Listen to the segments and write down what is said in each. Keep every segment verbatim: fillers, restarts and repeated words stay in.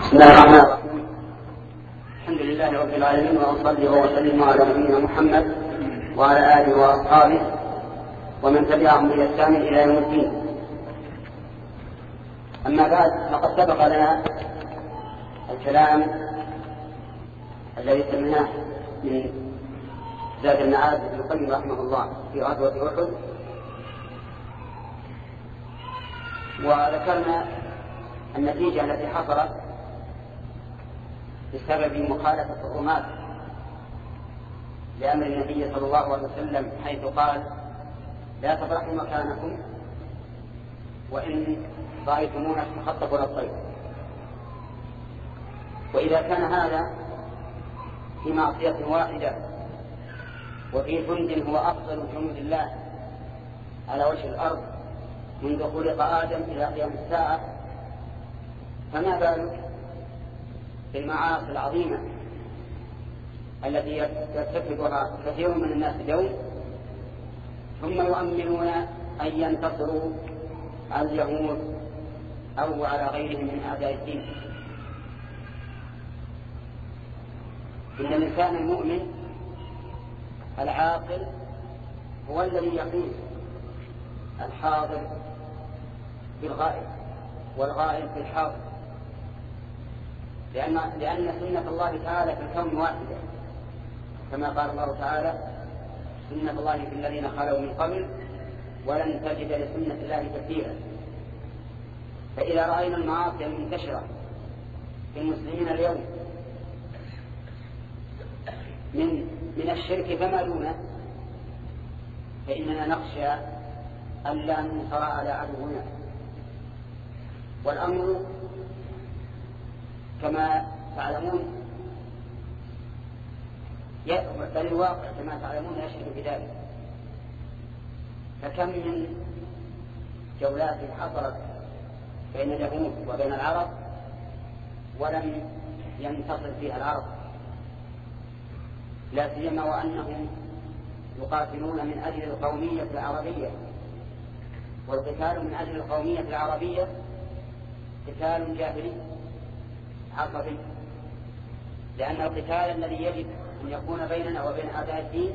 بسم الله الرحمن الرحيم. الحمد لله رب العالمين، وأصلي وأسلم على نبينا محمد وعلى آله وأصحابه ومن تبعهم بإحسان إلى يوم الدين. أما بعد، فقد سبق لنا الكلام الذي سمعناه من زاد المعاد ابن القيم رحمه الله في غزوة أحد، وذكرنا النتيجة التي حصلت بسبب مخالفة الرماة لأمر النبي صلى الله عليه وسلم، حيث قال: لا تبرحوا مكانكم وإن رأيتمونا تخطفوا للطير. وإذا كان هذا في معصية واحدة وفي جند هو أفضل جنود الله على وجه الأرض منذ خلق آدم إلى قيام الساعة، فما بالك بالمعاصي العظيمة التي يرتكبها كثير من الناس اليوم، ثم يؤمنون أن ينتصروا على اليهود أو على غيرهم من أعداء الدين. إن الإنسان المؤمن العاقل هو الذي يقيس الحاضر بالغائب والغائب بالحاضر، لأن, لأن سنة الله تعالى في الكون واحدة، كما قال الله تعالى: سنة الله في الذين خلوا من قبل ولن تجد لسنة الله تبديلا. فإذا رأينا المعاصي المنتشرة في المسلمين اليوم من من الشرك فما دونه، فإننا نخشى أن لا ننصر على عدونا. والأمر كما تعلمون، بل الواقع كما تعلمون يشهد بذلك. فكم من جولات حصلت بين اليهود وبين العرب ولم ينتصر فيها العرب، لا سيما وأنهم يقاتلون من أجل القومية العربية، والقتال من أجل القومية العربية قتال جاهلي عصبي، لأن القتال الذي يجب أن يكون بيننا وبين أعداء الدين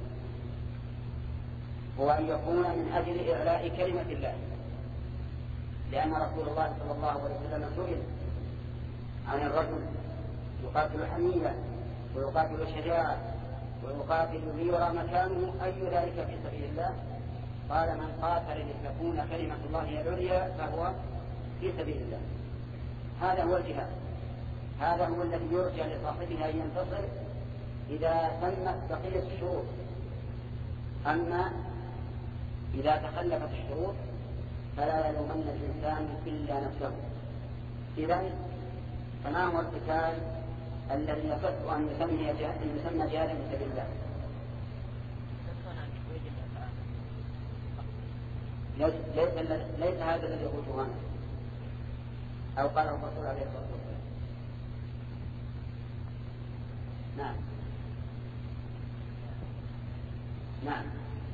هو أن يكون من أجل إعلاء كلمة الله، لأن رسول الله صلى الله عليه وسلم سئل عن الرجل يقاتل حمية ويقاتل شجاعة ويقاتل ليرى مكانه أي ذلك في سبيل الله، قال: من قاتل لتكون كلمة الله هي العليا فهو في سبيل الله. هذا هو الجهاد، هذا هو الذي يرجى لصاحبه أن ينتصر إذا تمت بقية الشروط. أما إذا تخلفت الشروط فلا يلومن الإنسان إلا نفسه. إذن فما هو القتال الذي يصح أن يسمى جهادا في سبيل الله؟ ليس, ليس هذا الذي يقوله هنا أو قاله الرسول عليه الصلاة والسلام. نعم نعم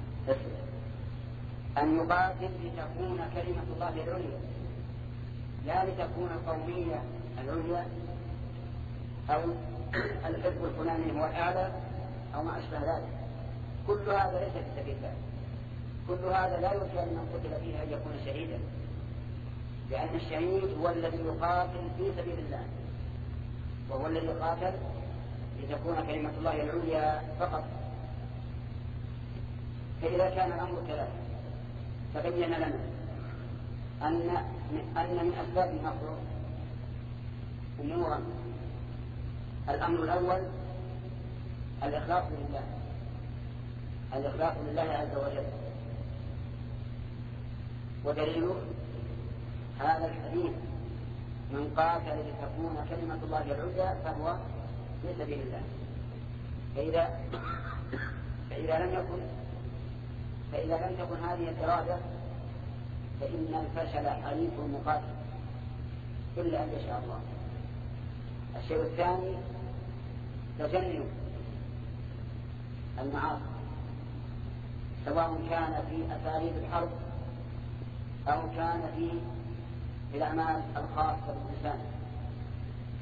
أن يقاتل لتكون كلمة الله العليا، لا لتكون القومية العليا أو الحزب الفلاني هو الأعلى أو ما أشبه ذلك. كل هذا ليس في سبيل الله، كل هذا لا يرجى من قتل فيه أن يكون شهيدا، لأن الشهيد هو الذي يقاتل في سبيل الله، وهو الذي يقاتل لتكون كلمة الله العليا فقط. فإذا كان الأمر كذلك تبين لنا أن أن من أسباب النصر أمورا. الأمر الأول الإخلاص لله، الإخلاص لله عز وجل، ودليله هذا الحديث: من قاتل لتكون كلمة الله العليا فهو في سبيل الله. فإذا فإذا لم يكن فإذا لم تكن هذه الإرادة فإن الفشل حليف المقاتل إلا أن يشاء الله. الشيء الثاني تجنب المعاصي، سواء كان في أساليب الحرب أو كان في الأعمال الخاصة بالإنسان.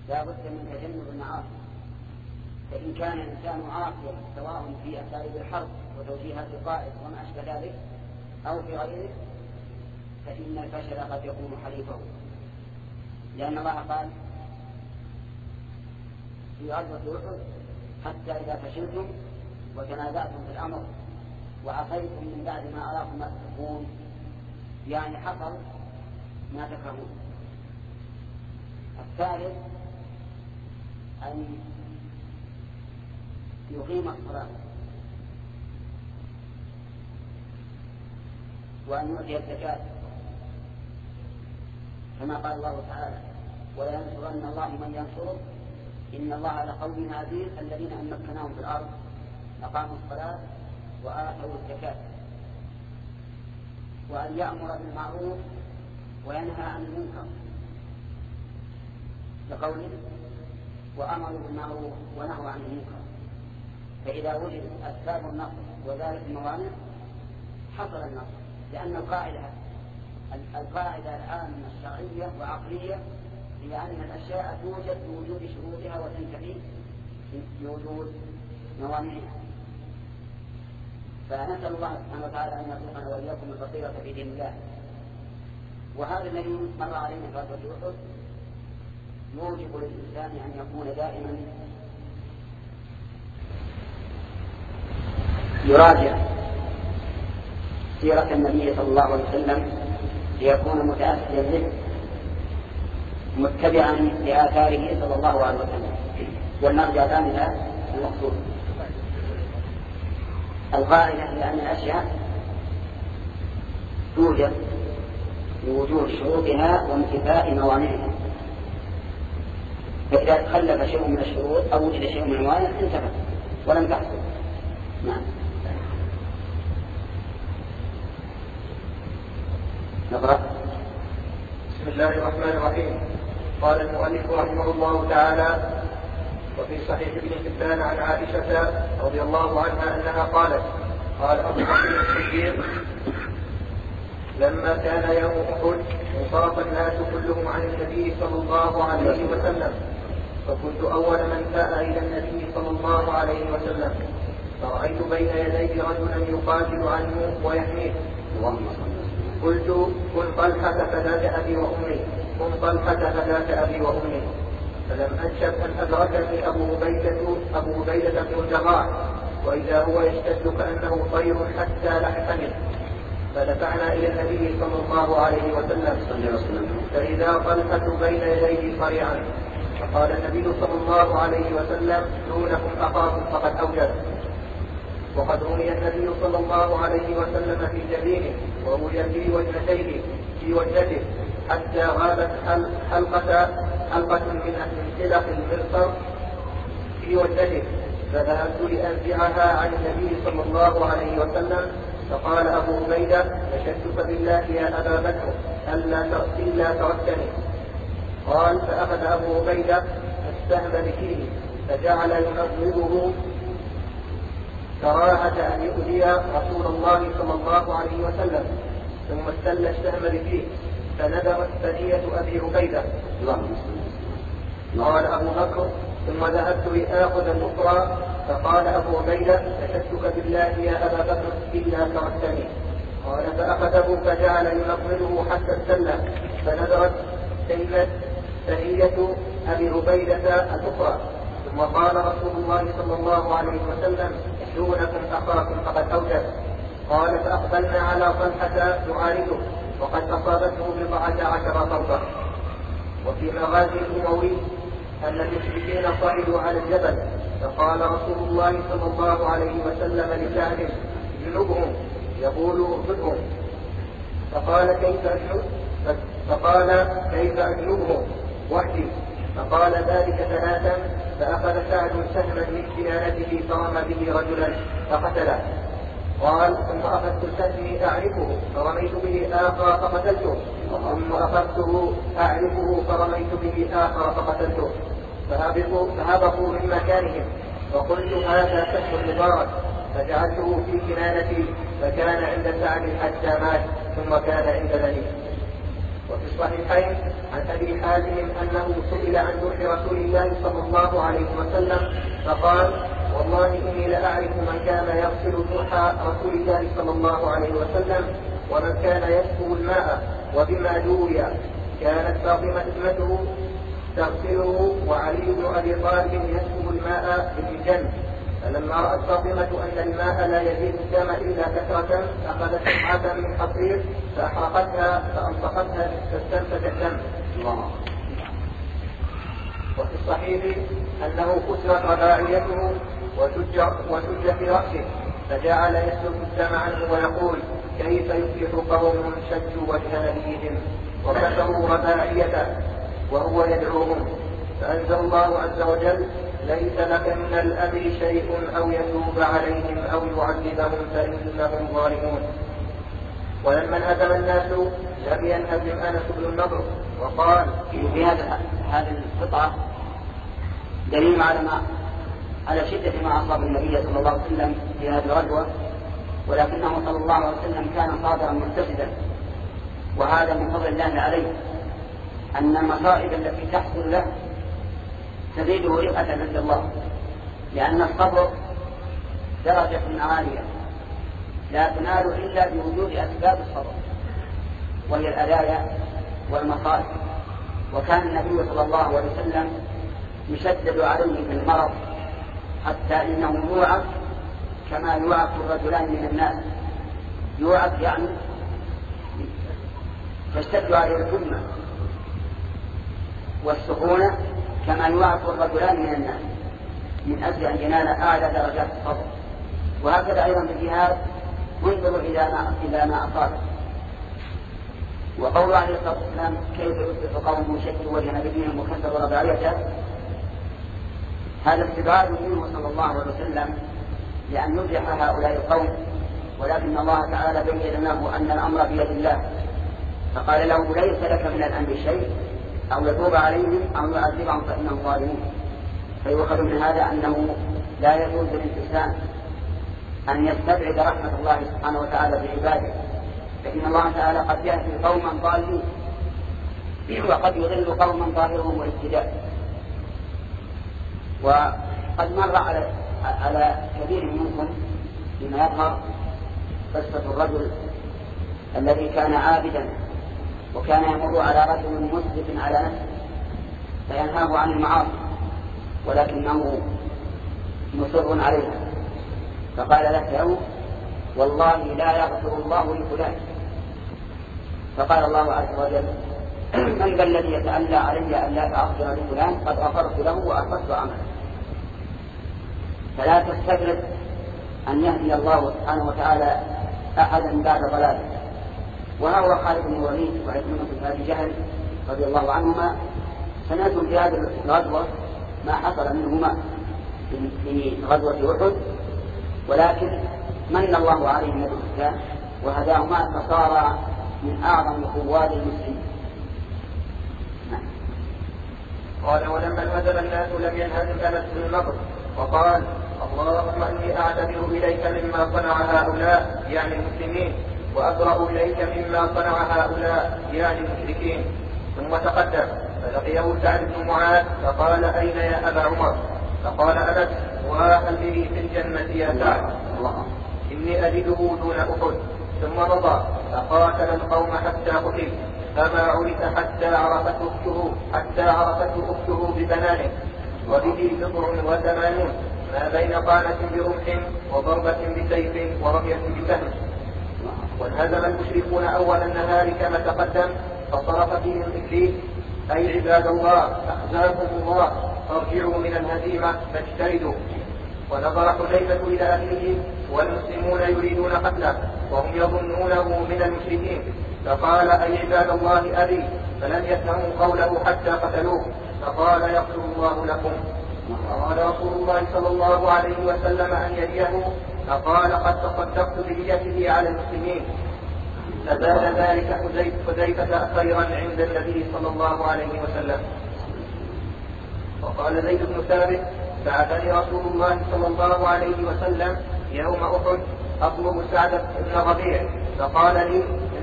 لا بد من تجنب المعاصي. فإن كان الإنسان عاصيا سواء في أساليب الحرب وتوجيهات القائد وما أشبه ذلك أو في غيره فإن الفشل قد يكون حليفه، لأن الله قال في غزوة أحد حتى إذا فشلتم وتنازعتم في الأمر وعصيتم من بعد ما أراكم ما تحبون، يعني حصل ما تكرهون. الثالث أن يقيم الصلاة وأن يؤتي الزكاة كما قال الله تعالى ولا ينصرن الله من ينصره إن الله لقوي عزيز الذين إن مكناهم في الأرض أقاموا الصلاة وآتوا الزكاة، وأن يأمر بالمعروف وينهى عن المنكر لقوله وأمروا بالمعروف ونهوا عن المنكر. فإذا وجد أسباب النصر وذلك الموانع حصل النصر، لأن القاعدة القاعدة العامة الشرعية وعقلية هي أن الأشياء توجد بوجود شروطها وتنتهي بوجود موانعها. فنسأل الله سبحانه وتعالى أن يرزقنا وإياكم البصيرة في دين الله. وهذا الذي مر علينا في غزوة أحد يوجب للإنسان أن يكون دائما يراجع سيرة النبي صلى الله عليه وسلم ليكون متأسيا به متبعا لآثاره صلى الله عليه وسلم. ونرجع الآن إلى المقصود. القاعدة لأن الأشياء توجد بوجود شروطها وانتفاء موانعها، فإذا تخلف شيء من الشروط أو وجد شيء من الموانع انتفى ولم تحصل. نعم. نقرأ. بسم الله الرحمن الرحيم. قال المؤلف رحمه الله تعالى: وفي صحيح ابن حبان عن عائشة رضي الله عنها أنها قالت: قال أبو بكر الصديق: لما كان يوم أحد انصرف الناس كلهم عن النبي صلى الله عليه وسلم، فكنت أول من جاء إلى النبي صلى الله عليه وسلم، فرأيت بين يديه رجلا يقاتل عنه ويحميه. قلت: كن طلحة فذاك أبي وأمي، كن طلحة فذاك أبي وأمي. فلم أنشب أن أدركني أبو عبيدة أبو عبيدة بن الجراح وإذا هو يشتد كأنه طير حتى لحقني، فدفعنا إلى النبي صلى الله عليه وسلم، فإذا طلحة بين يديه صريعا، فقال النبي صلى الله عليه وسلم: دونكم أخاكم فقد أوجد. وقد رمي النبي صلى الله عليه وسلم في جبينه ورمي في وجهتيه في وجهته حتى غابت حلقة حلقة من حلق المرصر في وجهته، فذهبت لأنزعها عن النبي صلى الله عليه وسلم، فقال أبو عبيدة: نشدتك بالله يا أبا بكر إلا تركتني. قال: فأخذ أبو عبيدة السهم بكيه فجعل ينظره كراهة أن يؤذي رسول الله صلى الله عليه وسلم، ثم استل السهم بكيه فندرت ثنية أبي عبيدة. قال أبو بكر: ثم ذهبت لآخذ الأخرى، فقال أبو عبيدة: نشدتك بالله يا أبا بكر إلا تركتني. قال: فأخذه فجعل ينقله حتى استل فندرت ثنية أبي عبيدة الأخرى، ثم قال رسول الله صلى الله عليه وسلم: دونكم أخاكم فقد أوجد. قال: فأقبلنا على طلحة نعالجه وقد أصابته بضعة عشر ضربة. وفي مغازي الأموي أن المشركين صعدوا على الجبل، فقال رسول الله صلى الله عليه وسلم لسعد: اجنبهم، يقول اغفرهم. فقال: كيف أجنب؟ فقال: كيف أجنبهم وحدي؟ فقال ذلك ثلاثا، فأخذ سعد سهما من كنانته فرمى به رجلا فقتله. قال: ثم أخذت سهمي أعرفه فرميت به آخر فقتلته، ثم أخذته أعرفه فرميت به آخر فقتلته، فهبطوا من مكانهم، وقلت: هذا سهم مبارك، فجعلته في كنانتي، فكان عند سعد حتى مات، ثم كان عند بني. وفي الصحيحين عن أبي حازم أنه سئل عن روح رسول الله صلى الله عليه وسلم فقال: والله إني لأعرف من كان يغسل روح رسول الله صلى الله عليه وسلم ومن كان يسكب الماء وبما دوي. كانت فاطمة ابنته تغسله وعلي بن أبي طالب يسكب الماء بالجن. فلما رأت فاطمة أن الماء لا يزيد الدم إلا كثرة أخذت قطعة من حصير فأحرقتها فأنطقتها فاستنفذ الدم. وفي الصحيح أنه كسرت رباعيته وشج في رأسه فجعل يسلك الدم عنه ويقول: كيف يفلح قوم شجوا وجه نبيهم وكسروا رباعيته وهو يدعوهم. فأنزل الله عز وجل: ليس لك من الأمر شيء أو يتوب عليهم أو يعذبهم فإنهم ظالمون. ولما انهزم الناس لم ينهزم أنس بن النضر وقال: في هذا هذه القطعة دليل على ما على شدة ما أصاب النبي صلى الله عليه وسلم في هذه الغزوة، ولكنه صلى الله عليه وسلم كان صابرا محتسبا، وهذا من فضل الله عليه أن المصائب التي تحصل له تزيده رفعة عند الله، لأن الصبر درجة عالية لا تنال إلا بوجود أسباب الصبر وهي الأذايا والمصائب. وكان النبي صلى الله عليه وسلم يشدد عليه في المرض حتى إنه يوعك كما يوعك الرجلان من الناس. يوعك يعني تشتد عليه الكلمة والسخونة كما يوعك الرجلان من الناس من أجل أن ينال أعلى درجات الصبر. وهكذا أيضا في الجهاد انظروا إلى ما أصابه. وقول عليه الصلاة والسلام: كيف يصبح قوم شجوا وجه نبيهم وكسروا رباعيته، هذا استدراج منه صلى الله عليه وسلم لأن يفلح هؤلاء القوم، ولكن الله تعالى بين له أن الأمر بيد الله، فقال له: ليس لك من الأمر شيء أو يتوب عليهم أو يعذبهم فإنهم ظالمون. فيؤخذ من هذا أنه لا يجوز للإنسان أن يستبعد رحمة الله سبحانه وتعالى بعباده، فإن الله تعالى قد يهدي قوما ضالين وقد يضل قوما ظاهرهم والاهتداء. وقد مر على على كثير منكم بما يظهر قصة الرجل الذي كان عابدا وكان يمر على رجل مسرف على نفسه فينهاه عن المعاصي ولكنه مصر عليها، فقال له: والله لا يغفر الله لفلان. فقال الله عز وجل: من ذا الذي يتألى علي أن لا أغفر لفلان قد غفرت له وأحبطت عمله. فلا تستغرب أن يهدي الله سبحانه وتعالى أحدا بعد ضلاله. وهو خالد بن الوليد وعكرمة بن أبي جهل رضي الله عنهما سمعتم في هذه الغزوة ما حصل منهما في غزوة أحد، ولكن من الله عليهم بالإسلام وهداهما فصار من أعظم قوات المسلمين. قال: ولما انهزم الناس لم ينهزم أنس بن النضر وقال: اللهم إني أعتذر إليك مما صنع هؤلاء يعني المسلمين، وأبرأ إليك مما صنع هؤلاء يعني المشركين. ثم تقدم فلقيه سعد بن معاذ فقال: أين يا أبا عمر؟ فقال أنس: وهل به في الجنة يا سعد؟ إني أجده دون أحد. ثم مضى فقاتل القوم حتى قتل، فما عرف حتى عرفته أخته حتى عرفته أخته ببنانه، وبه بضع وثمانون ما بين طعنة برمح وضربة بسيف ورمية بسهم. وانهزم المشركون أول النهار كما تقدم، فصرف فيهم إبليس: أي عباد الله أخزاكم الله فارجعوا من الهزيمة فاجتهدوا. ونظر حذيفة إلى أهله والمسلمون يريدون قتله وهم يظنونه من المشركين، فقال: أي عباد الله أبي، فلم يفهموا قوله حتى قتلوه، فقال: يغفر الله لكم. فقال رسول الله صلى الله عليه وسلم أن يديه، فقال: قد تصدقت بديته على المسلمين. فزاد ذلك حذيفة خيرا عند النبي صلى الله عليه وسلم. وقال زيد بن ثابت: بعثني رسول الله صلى الله عليه وسلم يوم أحد أطلب سعد بن ربيع، فقال لي: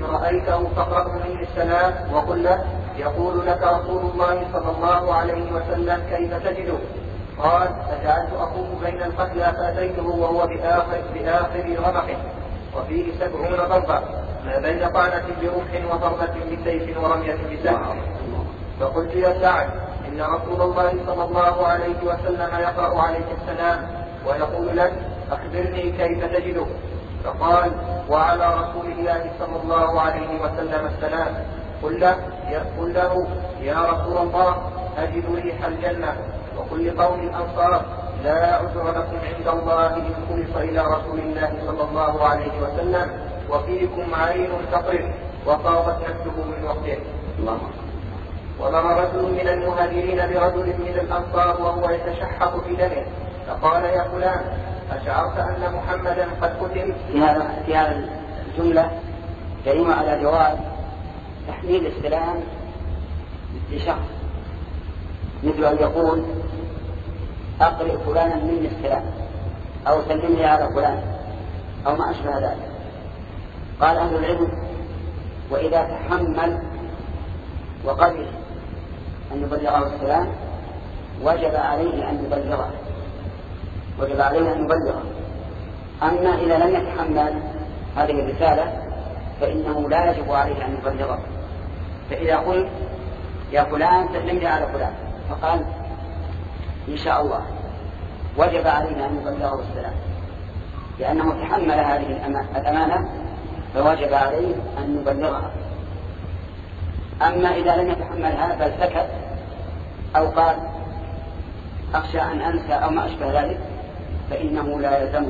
إن رأيته فاقرأ مني السلام وقل له يقول لك رسول الله صلى الله عليه وسلم كيف تجده؟ قال فجعلت أخوف بين القتلى فأتيته وهو بآخر, بآخر رمحه وفيه سبعون ضربة ما بين طعنة برمح وضربة بسيف ورمية بسهم. فقلت يا سعد إن رسول الله صلى الله عليه وسلم يقرأ عليك السلام ويقول لك أخبرني كيف تجده؟ فقال وعلى رسول الله صلى الله عليه وسلم السلام. قل له, قل له يا رسول الله أجد ريح الجنة وقل لقوم الأنصار لا عذر لكم عند الله إن خلص إلى رسول الله صلى الله عليه وسلم وفيكم عين تقرب وطابت نفسه من وقته. ومر رجل من المهاجرين برجل من الأنصار وهو يتشحط في دمه فقال يا فلان أشعرت أن محمدا قد قتل؟ في هذه الجملة جريمة على جواز تحميل السلام لشخص، مثل أن يقول أقرئ فلانا مني السلام أو سلمني على فلان أو ما أشبه ذلك. قال أهل العلم وإذا تحمل وقبل أن يبلغه السلام وجب عليه أن يبلغه وجب عليه أن يبلغه. أما إذا لم يتحمل هذه الرسالة فإنه لا يجب عليه أن يبلغه. فإذا قلت يا فلان سلمني على فلان فقال إن شاء الله وجب عليه أن يبلغه السلام لأنه تحمل هذه الأمانة فوجب عليه أن يبلغها. أما إذا لم يتحملها بل سكت أو قال أخشى أن أنسى أو ما أشبه ذلك فإنه لا يلزمه.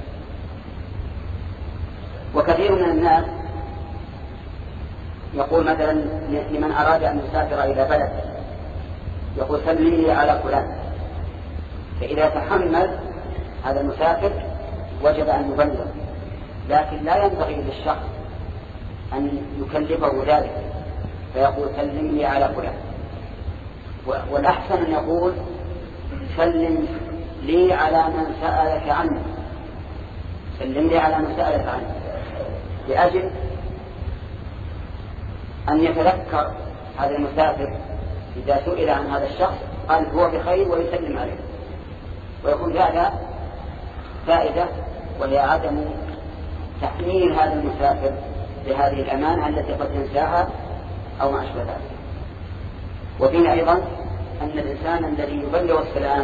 وكثير من الناس يقول مثلا لمن أراد أن يسافر إلى بلد يقول سلمني على فلان، فإذا تحمل هذا المسافر وجب أن يبلغ، لكن لا ينبغي للشخص أن يكلفه ذلك فيقول سلمني على فلان. والأحسن أن يقول سلم لي على من سألك عنه، سلم لي على من سألك عنه، لأجل أن يتذكر هذا المسافر إذا سئل عن هذا الشخص قال هو بخير ويسلم عليه، ويكون هذا فائدة وهي عدم تحميل هذا المسافر بهذه الأمانة التي قد ينساها أو ما أشبه ذلك. وفينا أيضا أن الإنسان الذي يبلغ السلام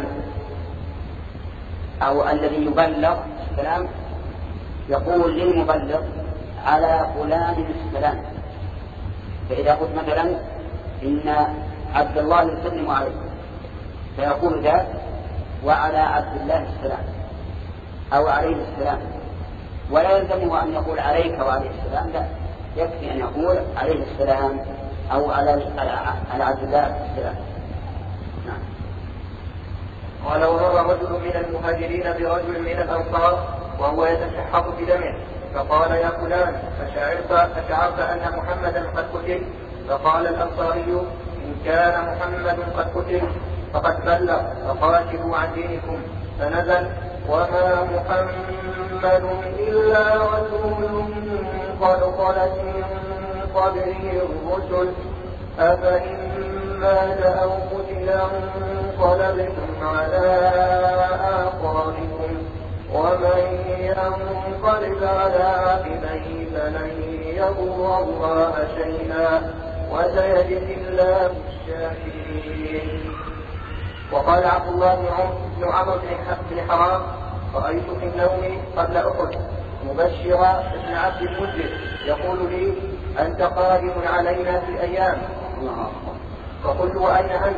أو الذي يبلغ السلام يقول للمبلغ على فلان السلام. فإذا قلت مثلا إن عبد الله يسلم عليكم فيقول ذلك وعلى عبد الله السلام أو عليه السلام، ولا يلزمه أن يقول عليك وعليه السلام، لا يكفي أن يقول عليه السلام أو على على عبد الله السلام. نعم. قال ومر رجل من المهاجرين برجل من الأنصار وهو يتشحط في دمه فقال يا فلان أشعرت, أشعرت أن محمدا قد قتل؟ فقال الأنصاري إن كان محمد قد قتل فقد بلغ فقاتلوا عن دينكم. فنزل وما محمد إلا رسول قد خلت من قبله الرسل أفإن مات أو قتل انقلبتم على آثاركم ومن ينقلب على عقبيه فلن يضر الله شيئا وسيجزي الله الشاكرين. وقال عبد الله بن عمرو بن حرام رأيت في النوم قبل أحد مبشر ابن عبد المنذر يقول لي أنت قادم علينا في أيام. فقلت وأين أنت؟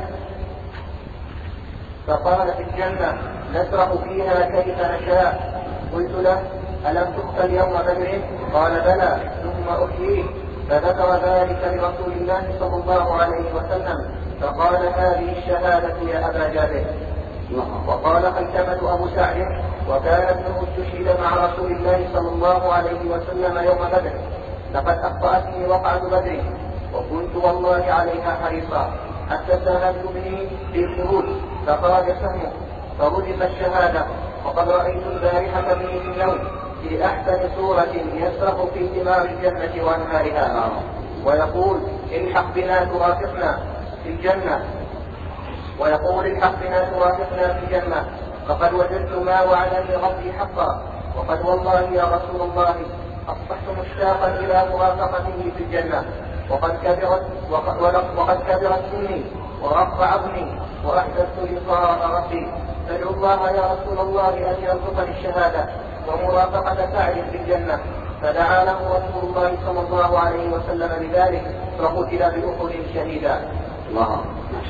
فقال في الجنة نسرح فيها كيف نشاء. قلت له ألم تقتل يوم بدر؟ قال بلى ثم أحييه. فذكر ذلك لرسول الله صلى الله عليه وسلم فقال هذه الشهادة يا أبا جابر. وقال خيثمة أبو سعد وكان ابنه استشهد مع رسول الله صلى الله عليه وسلم يوم بدر لقد أخطأتني وقعة بدر وكنت والله عليها حريصا حتى ساهمت ابني في الخروج فخرج سهمه فرزق الشهادة. وقد رأيت البارحة ابني في النوم في أحسن سورة يسرح في ثمار الجنة وأنهارها، ويقول الحق بنا ترافقنا في الجنة ويقول الحق بنا ترافقنا في الجنة فقد وجدت ما وعدني ربي حقا، وقد والله يا رسول الله أصبحت مشتاقا إلى مرافقته في الجنة، وقد كبرت وقد, وقد كبرت سني ورق عظمي وأحدثت لقاء ربي، فادعو الله يا رسول الله أن يرزقني الشهادة ومرافقة فاعل في الجنة. فدعا له رسول الله صلى الله عليه وسلم بذلك فقتل بأحد شهيدا. الله.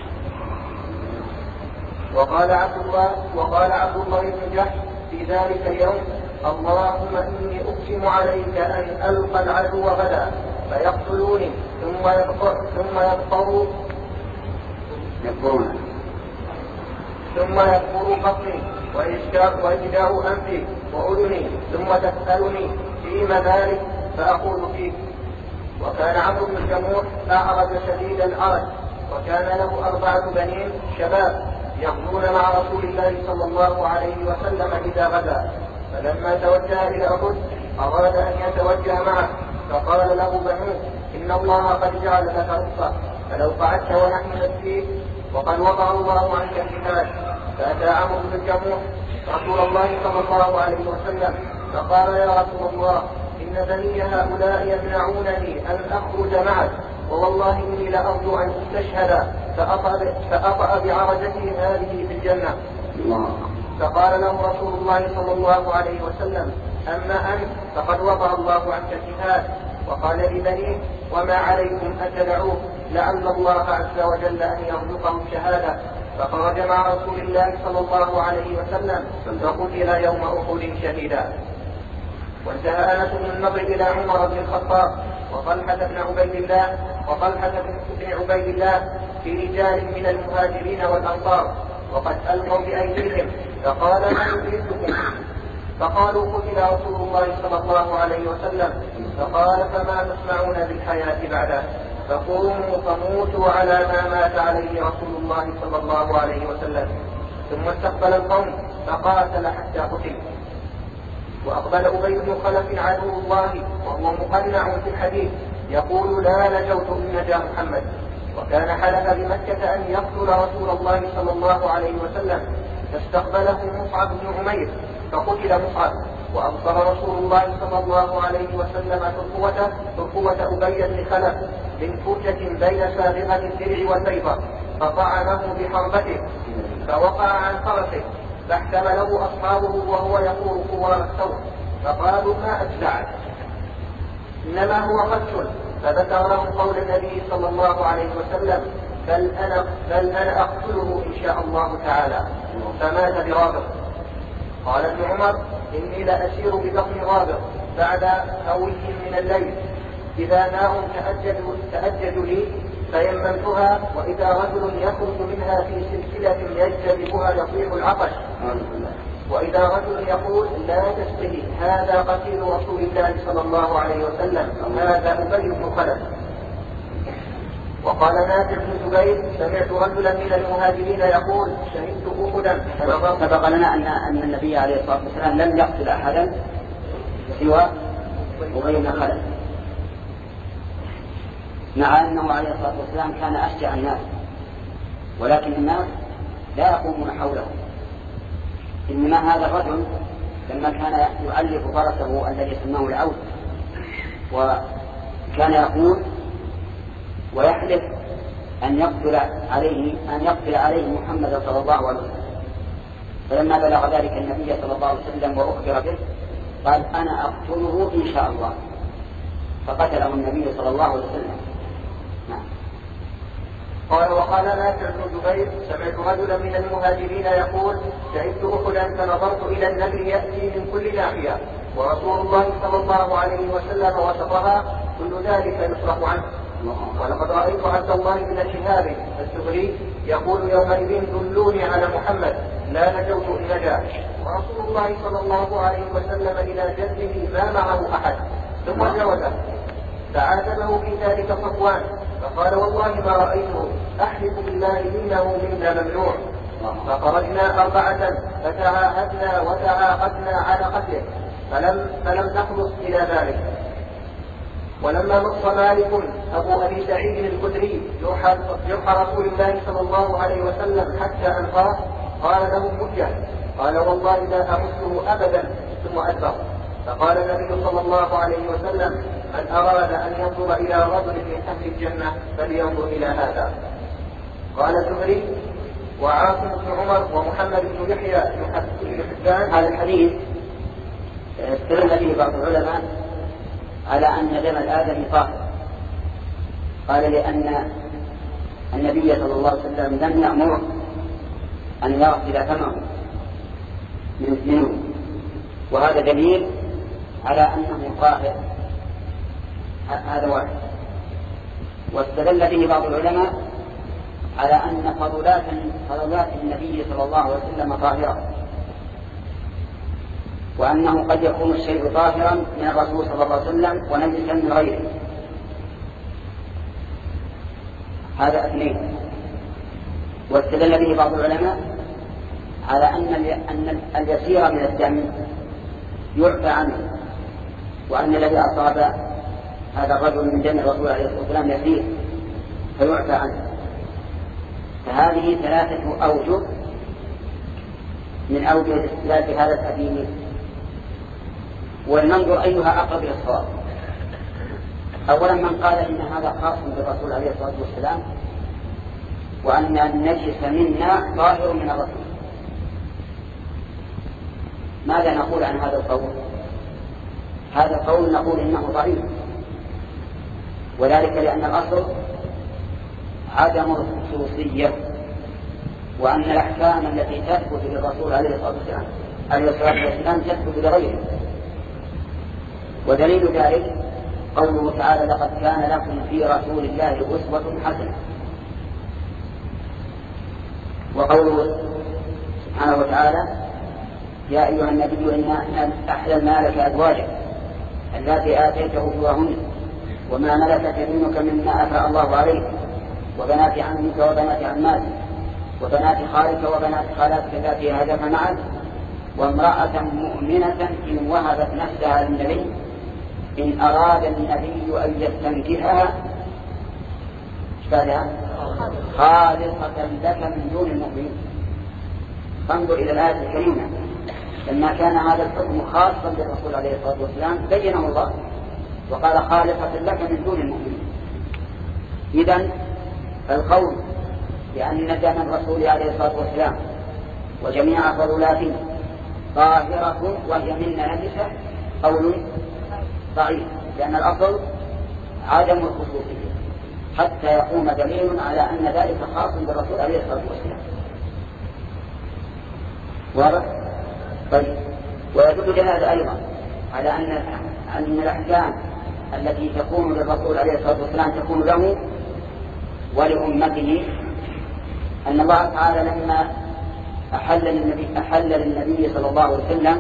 وقال عبد الله وقال عبد الله بن جحش في ذلك اليوم اللهم إني أقسم عليك أن ألقى العدو غدا فيقتلوني ثم يبقر ثم يبقروا يكبرون ثم يكبر بطني وإجداء أنفي وأذني ثم تسألني فيما ذلك فأقول فيك. وكان عمرو بن الجموح أعرج شديد العرج، وكان له أربعة بنين شباب يغزون مع رسول الله صلى الله عليه وسلم إذا غدا، فلما توجه إلى أحد أراد أن يتوجه معه، فقال له بنوه إن الله قد جعل لك رخصة فلو قعدت ونحن نسفيك وقد وضع الله عنك الجهاد. فأتى عمرو بن الجموح رسول الله صلى الله عليه وسلم فقال يا رسول الله إن بني هؤلاء يمنعونني أن أخرج معك، ووالله إني لأرجو أن أستشهد فأطأ بعرجتي هذه في الجنة. فقال له رسول الله صلى الله عليه وسلم أما أنت فقد وضع الله عنك الجهاد. وقال لبنيه وما عليكم أتدعوه لعل الله عز وجل أن يرزقه الشهادة. فخرج مع رسول الله صلى الله عليه وسلم فقتل يوم أحد شهيدا. وانتهى أنس بن النضر إلى عمر بن الخطاب وطلحة بن عبيد الله وطلحة بن عبيد الله في رجال من المهاجرين والأنصار وقد ألقوا بأيديهم فقال ما يدرككم؟ فقالوا قتل رسول الله صلى الله عليه وسلم. فقال فما تسمعون بالحياة بعده؟ فقوموا فموتوا على ما مات عليه رسول الله صلى الله عليه وسلم. ثم استقبل القوم فقاتل حتى قتل. وأقبل أبي بن خلف عدو الله وهو مقنع في الحديث يقول لا نجوت إن نجا محمد، وكان حلف بمكة أن يقتل رسول الله صلى الله عليه وسلم. فاستقبله مصعب بن عمير فقتل مصعب. وأبصر رسول الله صلى الله عليه وسلم ترقوة ترقوة أبي بن خلف من فرجة بين سابغة الدرع والبيضة فطعنه بحربته فوقع عن فرسه فاحتمله أصحابه وهو يقول قوار الثور فقالوا ما أجزعك إنما هو قتل. فذكر لهم قول النبي صلى الله عليه وسلم بل أنا, بل أنا أقتله إن شاء الله تعالى. فمات برابط. قال ابن عمر إني لأسير ببطن رابط بعد هوي من الليل إذا نار تأجج, تأجج لي فيممتها وإذا رجل يخرج منها في سلسلة يجتذبها يطيح العطش وإذا رجل يقول لا تسقه هذا قتيل رسول الله صلى الله عليه وسلم هذا أبي بن خلف. وقال نافع بن زبير سمعت رجلا من المهاجرين يقول شهدت أحدا. سبق لنا أن أن النبي عليه الصلاة والسلام لم يقتل أحدا سوى أبي بن خلف، مع أنه عليه الصلاة والسلام كان أشجع الناس، ولكن الناس لا يقومون حوله. إنما هذا الرجل لما كان يعلق فرسه الذي سماه العود وكان يقول ويحلف أن يقتل عليه أن يقتل عليه محمد صلى الله عليه وسلم. فلما بلغ ذلك النبي صلى الله عليه وسلم وأخبر به قال أنا أقتله إن شاء الله، فقتله النبي صلى الله عليه وسلم. نعم. قال وقال نافع بن زبير سمعت رجلا من المهاجرين يقول شهدت أحدا فنظرت إلى النبي يأتي من كل ناحية ورسول الله صلى الله عليه وسلم وسطها كل ذلك يصرف عنه. ولقد رأيت عبد الله بن شهاب الزهري يقول يومئذ دلوني على محمد لا نجوت إن نجا، ورسول الله صلى الله عليه وسلم إلى جده ما معه أحد ثم جوزه. فعاتبه في ذلك صفوان فقال والله ما رأيته أحلف بالله إنه منا ممنوع. فخرجنا أربعة فتعاهدنا وتعاقدنا على قتله فلم, فلم نخلص إلى ذلك. ولما نص مالك أبو أبي سعيد الخدري جرح رسول الله صلى الله عليه وسلم حتى ألقاه قال له مجه، قال والله لا أمسه أبدا، ثم أدبر. فقال النبي صلى الله عليه وسلم من أراد أن ينظر إلى رجل من أهل الجنة فلينظر إلى هذا. قال الزهري وعاصم بن عمر ومحمد بن يحيى بن حبان. هذا الحديث استدل به بعض العلماء على أن دم الآدمي طاهر، قال لأن النبي صلى الله عليه وسلم لم يأمر أن يغسل فمه منه، وهذا دليل على أنه طاهر. هذا واحد. واستدل به بعض العلماء على أن فضلات فضلات النبي صلى الله عليه وسلم طاهرة، وأنه قد يكون الشيء طاهرا من الرسول صلى الله عليه وسلم ونجسا من غيره. هذا اثنين. واستدل به بعض العلماء على أن أن اليسير من الدم يعفى عنه، وأن الذي أصاب هذا الرجل من دم الرسول عليه الصلاة والسلام يسير فيعفى عنه. فهذه ثلاثة أوجه من أوجه الاستدلال بهذا الحديث، ولننظر أيها أقرب إلى الصواب. أولا من قال إن هذا خاص بالرسول عليه الصلاة والسلام، وأن النجس منا ظاهر من الرسول، ماذا نقول عن هذا القول؟ هذا القول نقول إنه ضعيف، وذلك لأن الأصل عدم الخصوصية، وأن الأحكام التي تثبت للرسول عليه الصلاة والسلام عليه الصلاة والسلام تثبت لغيره. ودليل ذلك قوله تعالى لقد كان لكم في رسول الله أسوة حسنة، وقوله سبحانه وتعالى يا أيها النبي إنا أحللنا لك أزواجك اللاتي آتيت أجورهن وما ملكت يمينك مما أفاء الله عليك وبنات عمك وبنات عماتك وبنات خالك وبنات خالاتك اللاتي هاجرن معك وامرأة مؤمنة إن وهبت نفسها للنبي إن أراد النبي أن يستنكحها خالصة لك من دون المؤمنين. فانظر إلى الآية الكريمة، لما كان هذا الحكم خاصا بالرسول عليه الصلاة والسلام بينه الله وقال خالصة لك من دون المؤمنين. إذن القول بأن دم الرسول عليه الصلاة والسلام وجميع فضلاته طاهرة وهي منا نجسة قول ضعيف، لأن الأصل عدم الخصوصية حتى يقوم دليل على أن ذلك خاص بالرسول عليه الصلاة والسلام. واضح؟ طيب. ويدل هذا أيضا على أن أن الأحكام التي تكون للرسول عليه الصلاة والسلام تكون له ولأمته، أن الله تعالى لما أحل للنبي, أحل للنبي صلى الله عليه وسلم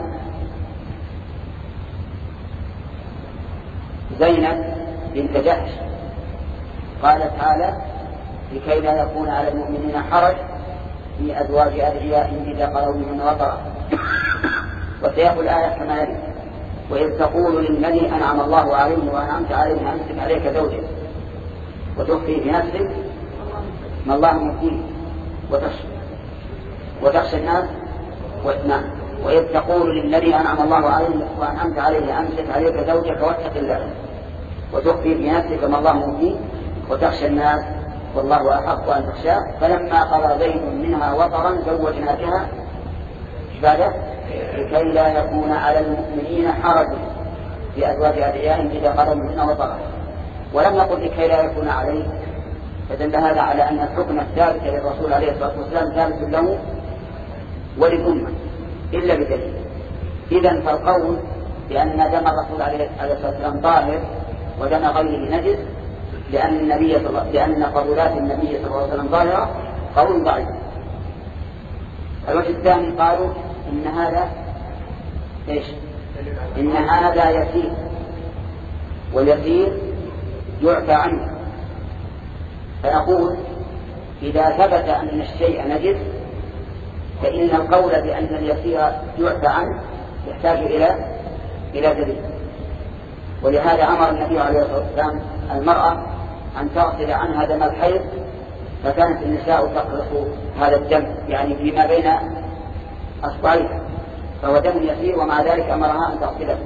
زينب بنت جحش قال تعالى لكي لا يكون على المؤمنين حرج في أزواج أدعيائهم إذا قالوا منهن وطرا. وسياق الآية كما يلي وإذ تقول للذي أنعم الله عليه وأنعمت عليه أمسك عليك زوجك وتخفي في نفسك ما الله مبديه وتخشى وتخشى الناس واثنان وإذ تقول للذي أنعم الله عليه وأنعمت عليه أمسك عليك زوجك واتق الله وتخفي في نفسك ما الله مبديه وتخشى الناس والله أحق أن تخشاه فلما قضى زيد منها وطرا زوجناكها بعده لكي لا يكون على المؤمنين حرج في أزواج أدعيائهم إذا قضوا منهن وطرا. ولم نقل لكي لا يكون عليه، فدل هذا على أن الحكم الثابت للرسول عليه الصلاة والسلام ثابت له وللأمة إلا بدليل. إذن فالقول بأن دم الرسول عليه الصلاة والسلام طاهر ودم غيره نجس لأن النبي لأن فضلات النبي صلى الله عليه وسلم ظاهرة قول ضعيف. الوجه الثاني قالوا إن هذا إيش؟ إن هذا يسير واليسير يعفى عنه. فنقول إذا ثبت أن الشيء نجس فإن القول بأن اليسير يعفى عنه يحتاج إلى بلا دليل. ولهذا أمر النبي عليه الصلاة والسلام المرأة أن تغسل عنها دم الحيض، فكانت النساء تقرص هذا الدم يعني فيما بين أصبعيها، فهو دم يسير ومع ذلك أمرها أن تغسله.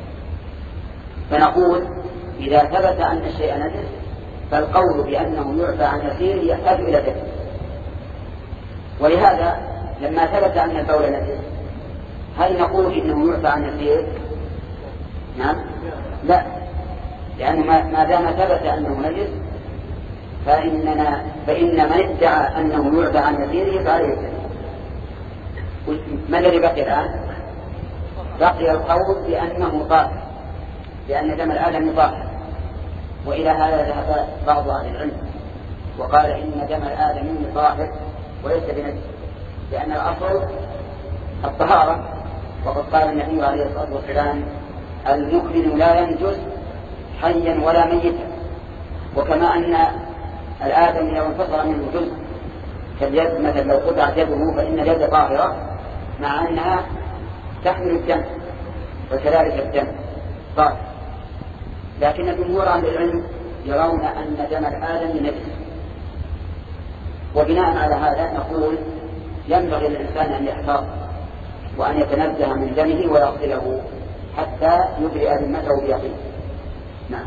فنقول إذا ثبت أن الشيء نجس فالقول بأنه يعفى عن يسير يحتاج إلى دليل. ولهذا لما ثبت أن البول نجس هل نقول إنه يعفى عن يسير؟ نعم لا، لأنه ما دام ثبت أنه نجس فإننا فإن من ادعى أنه يعفى عن يسيره فعليه الدليل. ما الذي بقي الآن؟ بقي القول بأنه طاهر، لأن دم الآدم طاهر. وإلى هذا ذهب بعض أهل العلم وقال إن دم الآدم طاهر وليس بنجس، لأن الأصل الطهارة، وقد قال النبي عليه الصلاة والسلام المؤمن لا ينجس حيا ولا ميتا. وكما أن الآدم لو انفصل منه جزء كاليد مثلا لو قطعت يده فإن اليد طاهرة مع أنها تحمل الدم، وكذلك الدم طاهر. لكن الجمهور أهل العلم يرون أن دم الآدم نجس، وبناء على هذا نقول ينبغي للإنسان أن يحتاط وأن يتنزه من دمه ويغسله حتى يبرئ ذمته بيقين. نعم.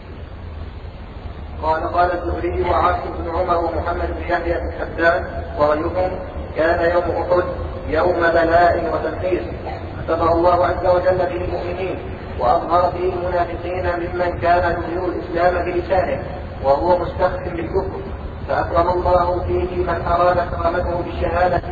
قال قال الزهري وعاصم بن عمر ومحمد بن يحيى بن حسان وغيرهم كان يوم أحد يوم بلاء وتمحيص اختبر الله عز وجل به المؤمنين وأظهر فيه المنافقين ممن كان يظهر الإسلام بلسانه وهو مستخف بالكفر، فأكرم الله فيه من أراد كرامته بالشهادة